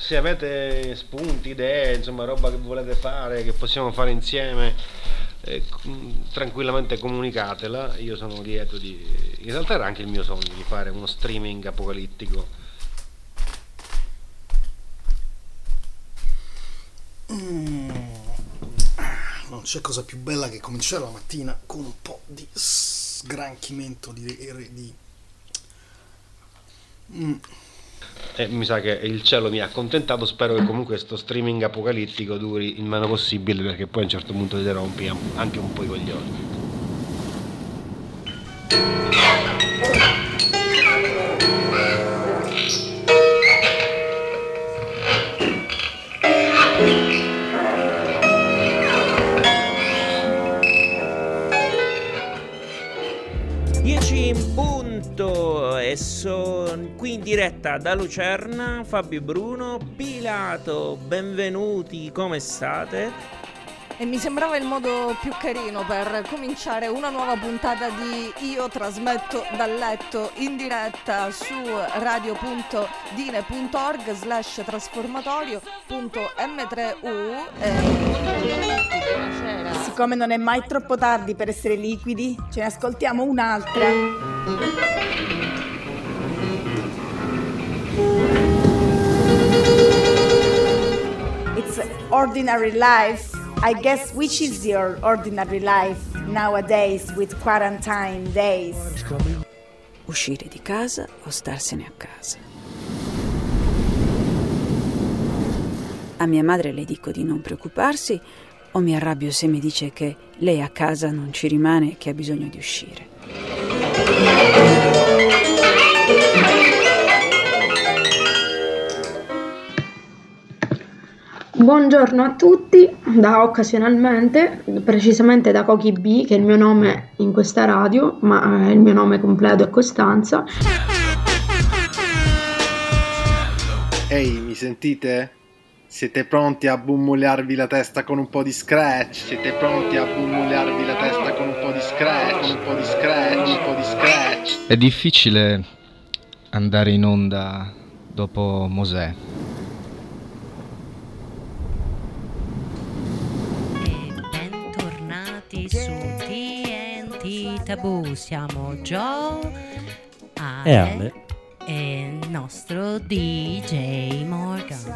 se avete spunti, idee, insomma roba che volete fare, che possiamo fare insieme, tranquillamente comunicatela. Io sono lieto in realtà era anche il mio sogno di fare uno streaming apocalittico. Non c'è cosa più bella che cominciare la mattina con un po' di sgranchimento Mi sa che il cielo mi ha accontentato. Spero che comunque questo streaming apocalittico duri il meno possibile, perché poi a un certo punto ti rompi anche un po' i coglioni. E sono qui in diretta da Lucerna, Fabio Bruno, Pilato, benvenuti, come state? E mi sembrava il modo più carino per cominciare una nuova puntata di Io trasmetto dal letto in diretta su radio.dine.org/trasformatorio.m3u. Siccome non è mai troppo tardi per essere liquidi, ce ne ascoltiamo un'altra. It's ordinary life. I guess which is your ordinary life nowadays with quarantine days? Uscire di casa o starsene a casa? A mia madre le dico di non preoccuparsi o mi arrabbio se mi dice che lei a casa non ci rimane e che ha bisogno di uscire? Buongiorno a tutti, da Occasionalmente, precisamente da Cochi B, che è il mio nome in questa radio, ma il mio nome completo è Costanza. Ehi, mi sentite? Siete pronti a bummuliarvi la testa con un po' di scratch? Siete pronti a bummuliarvi la testa con un po' di scratch? Con un po' di scratch? Con un po' di scratch? È difficile andare in onda dopo Mosè. Su TNT Tabù siamo Joe, e Ale e il nostro DJ Morgan.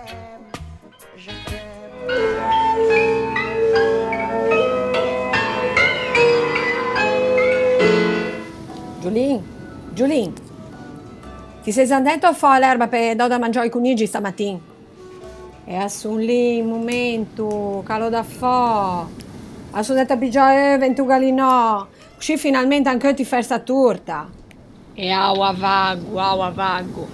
Giulin, ti sei sentito fare l'erba per dare da mangiare ai coniugi stamattina? E assun lì un momento, calo da fare. Sono andata a pigiare 20 gallinò, così finalmente anche io ti fai sta torta. E aua vago.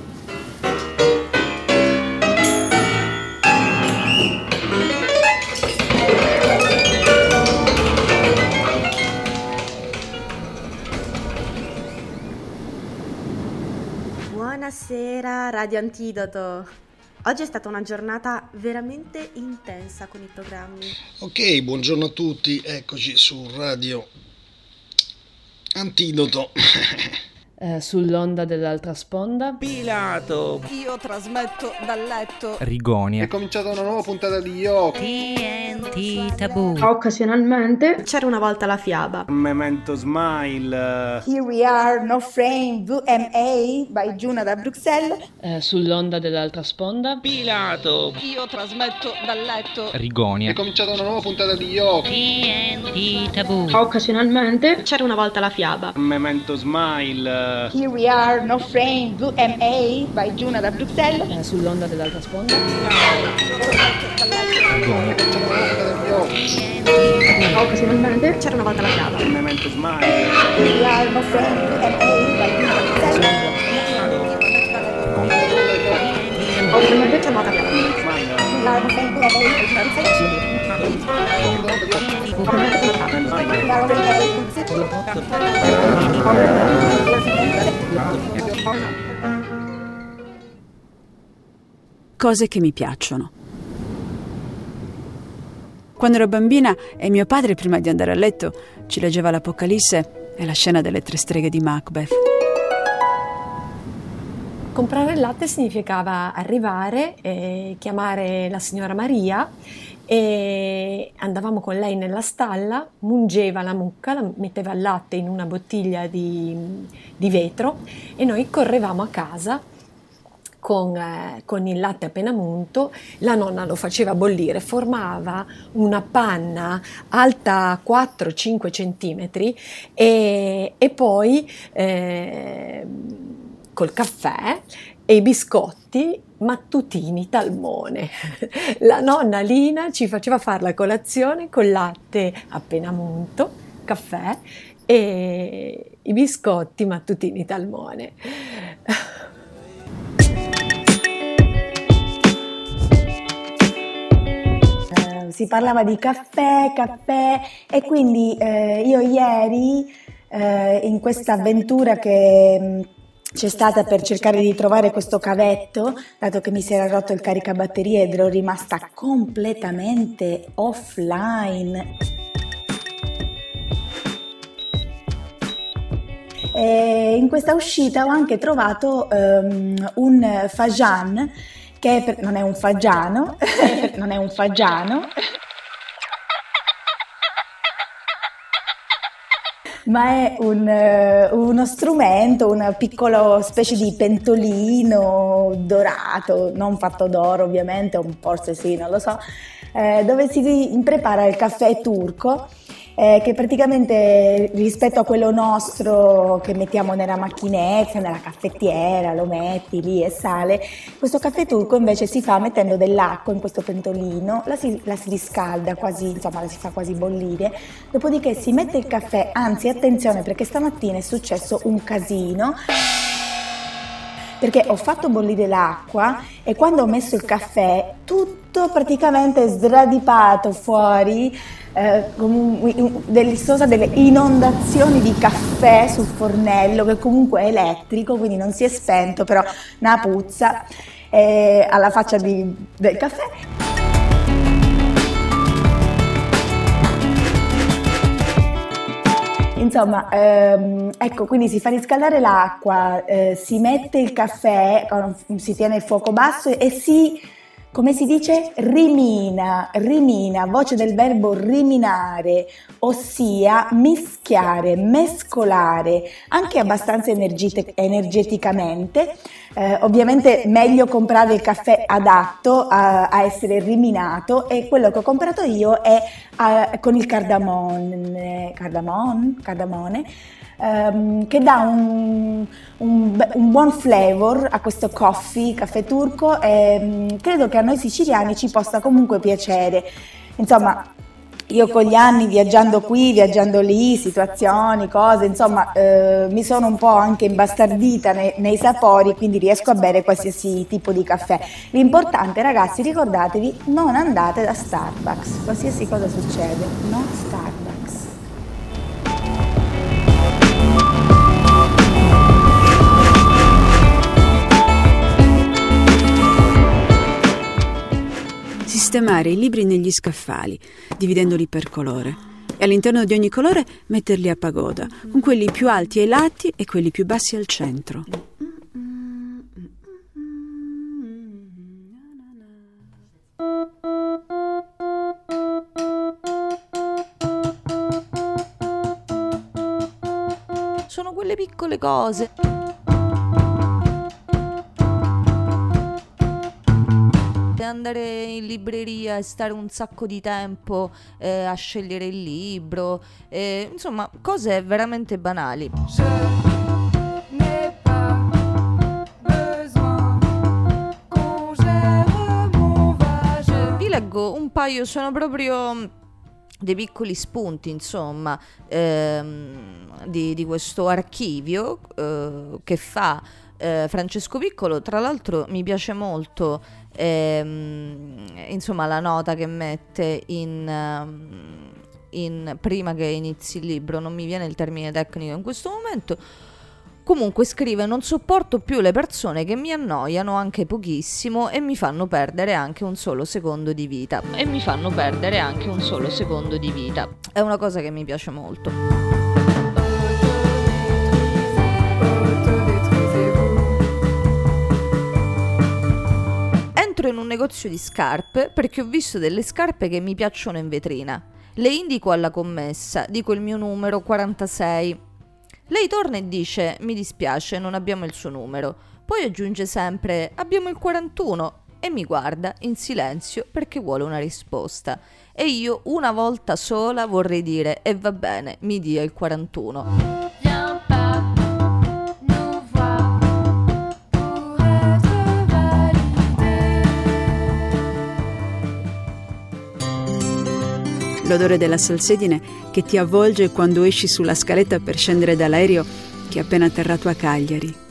Buonasera Radio Antidoto. Oggi è stata una giornata veramente intensa con i programmi. Ok, buongiorno a tutti, eccoci su Radio Antidoto. Sull'onda dell'altra sponda. Pilato. Io trasmetto dal letto. Rigonia. È cominciata una nuova puntata di Io TNT Tabù. Occasionalmente. C'era una volta la fiaba. Memento Smile. Here we are, No Frame, VMA by Giuna da Bruxelles. Sull'onda dell'altra sponda. Pilato. Io trasmetto dal letto. Rigonia. È cominciata una nuova puntata di Io TNT Tabù. Occasionalmente. C'era una volta la fiaba. Memento Smile. Here we are, No Frame, VMA by Giuna da Bruxelles. Sull'onda dell'altra sponda. Occasionalmente. C'era una volta la fiaba. Memento Smile. Here we are, No Frame, VMA by Giuna da Bruxelles. Occasionalmente c'era una volta la fiaba. Here we are, No Frame, VMA by Giuna da Cose che mi piacciono. Quando ero bambina e mio padre, prima di andare a letto, ci leggeva l'Apocalisse e la scena delle 3 streghe di Macbeth. Comprare il latte significava arrivare, chiamare la signora Maria e andavamo con lei nella stalla, mungeva la mucca, la metteva il latte in una bottiglia di vetro e noi correvamo a casa con il latte appena munto. La nonna lo faceva bollire, formava una panna alta 4-5 centimetri e poi col caffè e i biscotti mattutini Talmone. La nonna Lina ci faceva fare la colazione con latte appena munto, caffè e i biscotti mattutini Talmone. Si parlava di caffè e quindi io ieri in questa avventura che c'è stata per cercare di trovare questo cavetto, dato che mi si era rotto il caricabatterie ed ero rimasta completamente offline. E in questa uscita ho anche trovato un fagian, che non è un fagiano, non è un fagiano, ma è uno strumento, una piccola specie di pentolino dorato, non fatto d'oro ovviamente, forse sì, non lo so, dove si prepara il caffè turco, che praticamente rispetto a quello nostro che mettiamo nella macchinetta, nella caffettiera, lo metti lì e sale, questo caffè turco invece si fa mettendo dell'acqua in questo pentolino, la si riscalda quasi, insomma la si fa quasi bollire, dopodiché si mette il caffè, anzi attenzione perché stamattina è successo un casino, perché ho fatto bollire l'acqua e quando ho messo il caffè tutto praticamente sradipato fuori, delle inondazioni di caffè sul fornello che comunque è elettrico, quindi non si è spento, però una puzza alla faccia del caffè. Insomma, ecco, quindi si fa riscaldare l'acqua, si mette il caffè, si tiene il fuoco basso e come si dice, rimina, voce del verbo riminare, ossia mischiare, mescolare, anche abbastanza energeticamente. Ovviamente meglio comprare il caffè adatto a essere riminato, e quello che ho comprato io è con il cardamone, che dà un buon flavor a questo caffè turco, e credo che a noi siciliani ci possa comunque piacere. Insomma, io con gli anni viaggiando qui, viaggiando lì, situazioni, cose, insomma, mi sono un po' anche imbastardita nei sapori, quindi riesco a bere qualsiasi tipo di caffè. L'importante, ragazzi, ricordatevi, non andate da Starbucks, qualsiasi cosa succede, no Starbucks. Sistemare i libri negli scaffali, dividendoli per colore, e all'interno di ogni colore metterli a pagoda, con quelli più alti ai lati e quelli più bassi al centro. Sono quelle piccole cose. Andare in libreria e stare un sacco di tempo a scegliere il libro, insomma cose veramente banali. Vi leggo un paio, sono proprio dei piccoli spunti, insomma, di questo archivio che fa Francesco Piccolo. Tra l'altro mi piace molto insomma la nota che mette in prima che inizi il libro, non mi viene il termine tecnico in questo momento. Comunque scrive: non sopporto più le persone che mi annoiano anche pochissimo e mi fanno perdere anche un solo secondo di vita. È una cosa che mi piace molto. entro in un negozio di scarpe perché ho visto delle scarpe che mi piacciono in vetrina. Le indico alla commessa, dico il mio numero 46. Lei torna e dice: mi dispiace, non abbiamo il suo numero. Poi aggiunge sempre: abbiamo il 41, e mi guarda in silenzio perché vuole una risposta. E io una volta sola vorrei dire: e va bene, mi dia il 41. L'odore della salsedine che ti avvolge quando esci sulla scaletta per scendere dall'aereo che è appena atterrato a Cagliari.